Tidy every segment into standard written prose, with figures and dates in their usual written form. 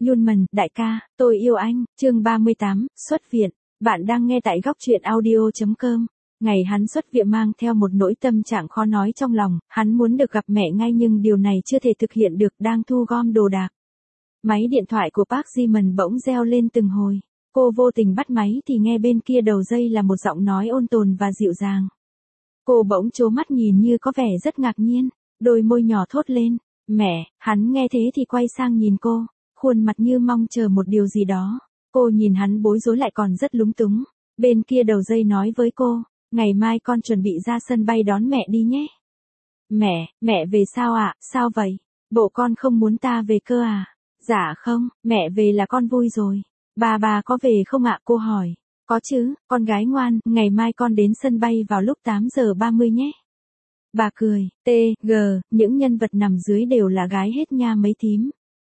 Yunman, đại ca, tôi yêu anh, chương 38, xuất viện. Bạn đang nghe tại góc truyện audio.com. Ngày hắn xuất viện mang theo một nỗi tâm trạng khó nói trong lòng, hắn muốn được gặp mẹ ngay nhưng điều này chưa thể thực hiện được, đang thu gom đồ đạc. Máy điện thoại của Park Ji-man bỗng reo lên từng hồi. Cô vô tình bắt máy thì nghe bên kia đầu dây là một giọng nói ôn tồn và dịu dàng. Cô bỗng trố mắt nhìn như có vẻ rất ngạc nhiên, đôi môi nhỏ thốt lên, mẹ. Hắn nghe thế thì quay sang nhìn cô, khuôn mặt như mong chờ một điều gì đó. Cô nhìn hắn bối rối lại còn rất lúng túng. Bên kia đầu dây nói với cô, ngày mai con chuẩn bị ra sân bay đón mẹ đi nhé. Mẹ về sao ạ? Sao vậy? Bộ con không muốn ta về cơ à? Dạ không, mẹ về là con vui rồi. Bà có về không ạ? Cô hỏi. Có chứ, con gái ngoan, ngày mai con đến sân bay vào lúc 8:30 nhé. Bà cười, những nhân vật nằm dưới đều là gái hết nha mấy thím.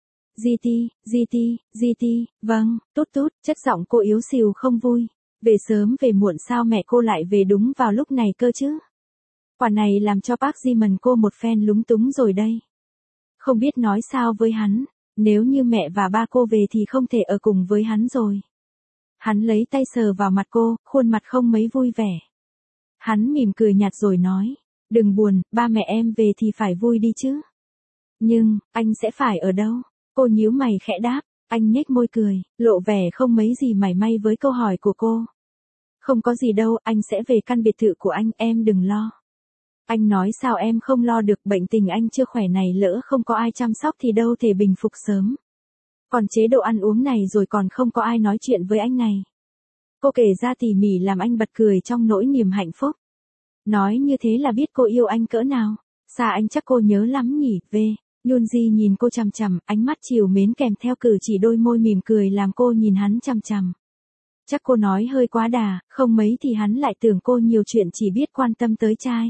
GT, vâng, tút, chất giọng cô yếu xìu không vui. Về sớm về muộn sao mẹ cô lại về đúng vào lúc này cơ chứ? Quả này làm cho Park Ji-man cô một phen lúng túng rồi đây. Không biết nói sao với hắn, nếu như mẹ và ba cô về thì không thể ở cùng với hắn rồi. Hắn lấy tay sờ vào mặt cô, khuôn mặt không mấy vui vẻ. Hắn mỉm cười nhạt rồi nói, đừng buồn, ba mẹ em về thì phải vui đi chứ. Nhưng, anh sẽ phải ở đâu? Cô nhíu mày khẽ đáp, anh nhếch môi cười, lộ vẻ không mấy gì mảy may với câu hỏi của cô. Không có gì đâu, anh sẽ về căn biệt thự của anh, em đừng lo. Anh nói sao em không lo được, bệnh tình anh chưa khỏe này lỡ không có ai chăm sóc thì đâu thể bình phục sớm. Còn chế độ ăn uống này rồi còn không có ai nói chuyện với anh này. Cô kể ra tỉ mỉ làm anh bật cười trong nỗi niềm hạnh phúc. Nói như thế là biết cô yêu anh cỡ nào. Xa anh chắc cô nhớ lắm nhỉ, Yoonji nhìn cô chằm chằm, ánh mắt trìu mến kèm theo cử chỉ đôi môi mỉm cười làm cô nhìn hắn chằm chằm. Chắc cô nói hơi quá đà, không mấy thì hắn lại tưởng cô nhiều chuyện chỉ biết quan tâm tới trai.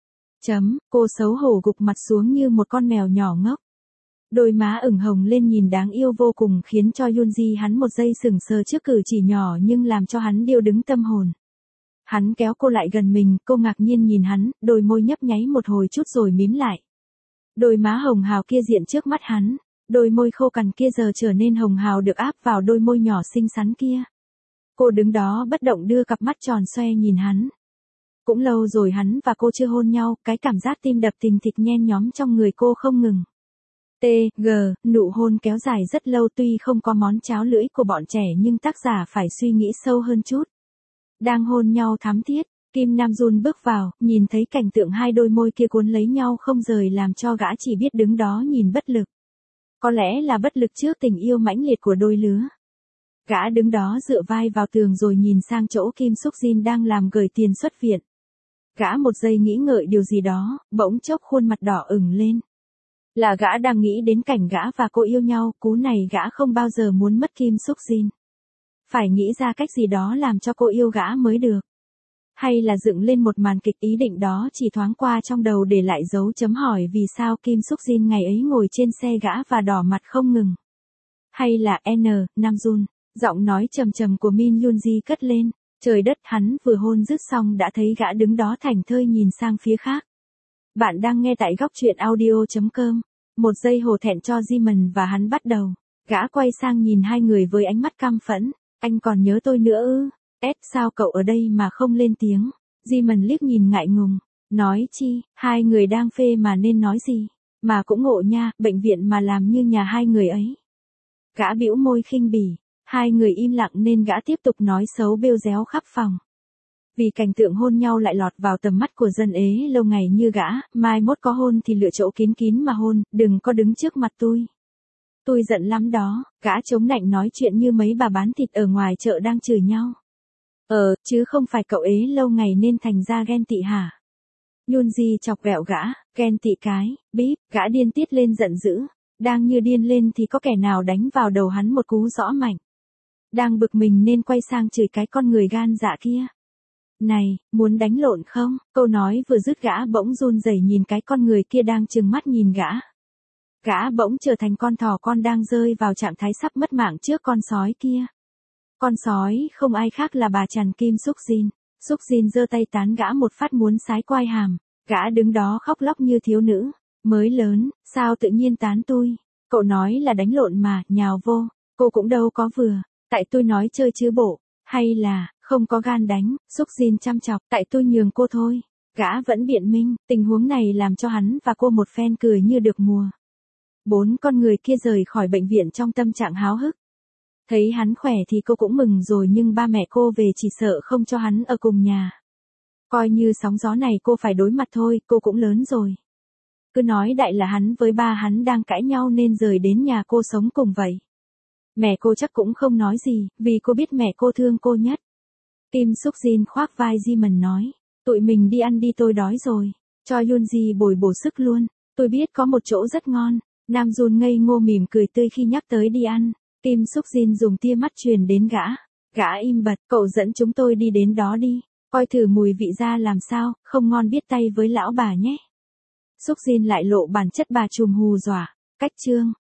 Cô xấu hổ gục mặt xuống như một con mèo nhỏ ngốc. Đôi má ửng hồng lên nhìn đáng yêu vô cùng khiến cho Yoonji hắn một giây sững sờ trước cử chỉ nhỏ nhưng làm cho hắn điêu đứng tâm hồn. Hắn kéo cô lại gần mình, cô ngạc nhiên nhìn hắn, đôi môi nhấp nháy một hồi chút rồi mím lại. Đôi má hồng hào kia diện trước mắt hắn, đôi môi khô cằn kia giờ trở nên hồng hào được áp vào đôi môi nhỏ xinh xắn kia. Cô đứng đó bất động đưa cặp mắt tròn xoe nhìn hắn. Cũng lâu rồi hắn và cô chưa hôn nhau, cái cảm giác tim đập thình thịch nhen nhóm trong người cô không ngừng. Nụ hôn kéo dài rất lâu tuy không có món cháo lưỡi của bọn trẻ nhưng tác giả phải suy nghĩ sâu hơn chút. Đang hôn nhau thắm thiết, Kim Nam Jun bước vào, nhìn thấy cảnh tượng hai đôi môi kia cuốn lấy nhau không rời làm cho gã chỉ biết đứng đó nhìn bất lực. Có lẽ là bất lực trước tình yêu mãnh liệt của đôi lứa. Gã đứng đó dựa vai vào tường rồi nhìn sang chỗ Kim Suk Jin đang làm gửi tiền xuất viện. Gã một giây nghĩ ngợi điều gì đó, bỗng chốc khuôn mặt đỏ ửng lên. Là gã đang nghĩ đến cảnh gã và cô yêu nhau, cú này gã không bao giờ muốn mất Kim Suk Jin. Phải nghĩ ra cách gì đó làm cho cô yêu gã mới được. Hay là dựng lên một màn kịch, ý định đó chỉ thoáng qua trong đầu để lại dấu chấm hỏi vì sao Kim Suk Jin ngày ấy ngồi trên xe gã và đỏ mặt không ngừng. Hay là Nam Jun, giọng nói trầm trầm của Min Yoonji cất lên, trời đất, hắn vừa hôn dứt xong đã thấy gã đứng đó thảnh thơi nhìn sang phía khác. Bạn đang nghe tại góc truyện audio.com. Một giây hổ thẹn cho Ji-man và hắn bắt đầu. Gã quay sang nhìn hai người với ánh mắt căm phẫn. Anh còn nhớ tôi nữa ư? Sao cậu ở đây mà không lên tiếng? Ji-man liếc nhìn ngại ngùng. Nói chi, hai người đang phê mà nên nói gì? Mà cũng ngộ nha, bệnh viện mà làm như nhà hai người ấy. Gã bĩu môi khinh bỉ. Hai người im lặng nên gã tiếp tục nói xấu bêu réo khắp phòng. Vì cảnh tượng hôn nhau lại lọt vào tầm mắt của dân ế lâu ngày như gã, mai mốt có hôn thì lựa chỗ kín kín mà hôn, đừng có đứng trước mặt tôi. Tôi giận lắm đó, gã chống nạnh nói chuyện như mấy bà bán thịt ở ngoài chợ đang chửi nhau. Chứ không phải cậu ế lâu ngày nên thành ra ghen tị hả? Yoonji chọc ghẹo gã, ghen tị cái, bíp, gã điên tiết lên giận dữ. Đang như điên lên thì có kẻ nào đánh vào đầu hắn một cú rõ mạnh. Đang bực mình nên quay sang chửi cái con người gan dạ kia. Này, muốn đánh lộn không? Câu nói vừa dứt gã bỗng run rẩy nhìn cái con người kia đang trừng mắt nhìn gã. Gã bỗng trở thành con thỏ con đang rơi vào trạng thái sắp mất mạng trước con sói kia. Con sói không ai khác là bà chằn Kim Suk Jin. Suk Jin giơ tay tán gã một phát muốn sái quai hàm. Gã đứng đó khóc lóc như thiếu nữ. Mới lớn, sao tự nhiên tán tôi? Cậu nói là đánh lộn mà, nhào vô. Cô cũng đâu có vừa. Tại tôi nói chơi chứ bộ. Hay là, không có gan đánh, Xúc Jin chăm chọc, tại tôi nhường cô thôi. Gã vẫn biện minh, tình huống này làm cho hắn và cô một phen cười như được mùa. 4 con người kia rời khỏi bệnh viện trong tâm trạng háo hức. Thấy hắn khỏe thì cô cũng mừng rồi, nhưng ba mẹ cô về chỉ sợ không cho hắn ở cùng nhà. Coi như sóng gió này cô phải đối mặt thôi, cô cũng lớn rồi. Cứ nói đại là hắn với ba hắn đang cãi nhau nên rời đến nhà cô sống cùng vậy. Mẹ cô chắc cũng không nói gì, vì cô biết mẹ cô thương cô nhất. Kim Suk Jin khoác vai Jimin nói, tụi mình đi ăn đi, tôi đói rồi. Cho Yoonji bổ sức luôn, tôi biết có một chỗ rất ngon. Nam Jun ngây ngô mỉm cười tươi khi nhắc tới đi ăn. Kim Suk Jin dùng tia mắt truyền đến gã. Gã im bặt, cậu dẫn chúng tôi đi đến đó đi. Coi thử mùi vị ra làm sao, không ngon biết tay với lão bà nhé. Suk Jin lại lộ bản chất bà trùm hù dọa. Cách chương.